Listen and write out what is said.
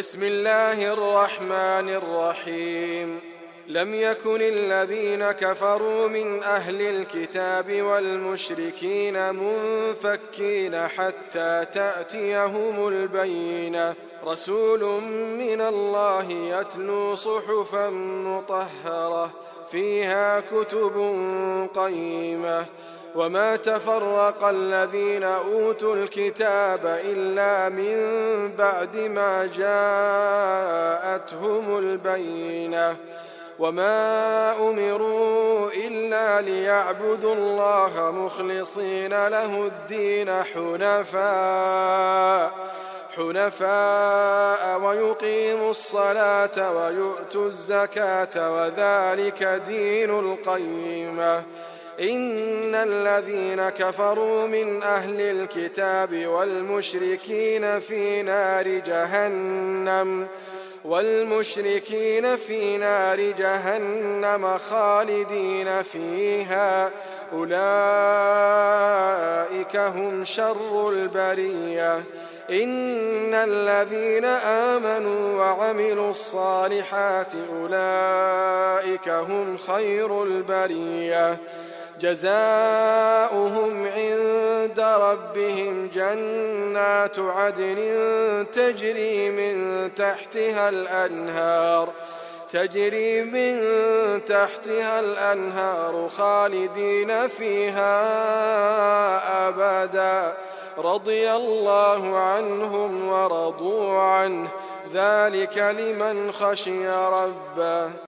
بسم الله الرحمن الرحيم. لم يكن الذين كفروا من أهل الكتاب والمشركين منفكين حتى تأتيهم البينة، رسول من الله يتلو صحفا مطهرة فيها كتب قيمة. وما تفرق الذين أوتوا الكتاب إلا من بعد ما جاءتهم البينة، وما أمروا إلا ليعبدوا الله مخلصين له الدين حنفاء ويقيموا الصلاة ويؤتوا الزكاة وذلك دين القيمة. إن الذين كفروا من أهل الكتاب والمشركين في نار جهنم خالدين فيها، أولئك هم شر البرية. إن الذين آمنوا وعملوا الصالحات أولئك هم خير البرية، جزاؤهم عند ربهم جنات عدن تجري من تحتها الأنهار خالدين فيها أبدا، رضي الله عنهم ورضوا عنه، ذلك لمن خشي ربه.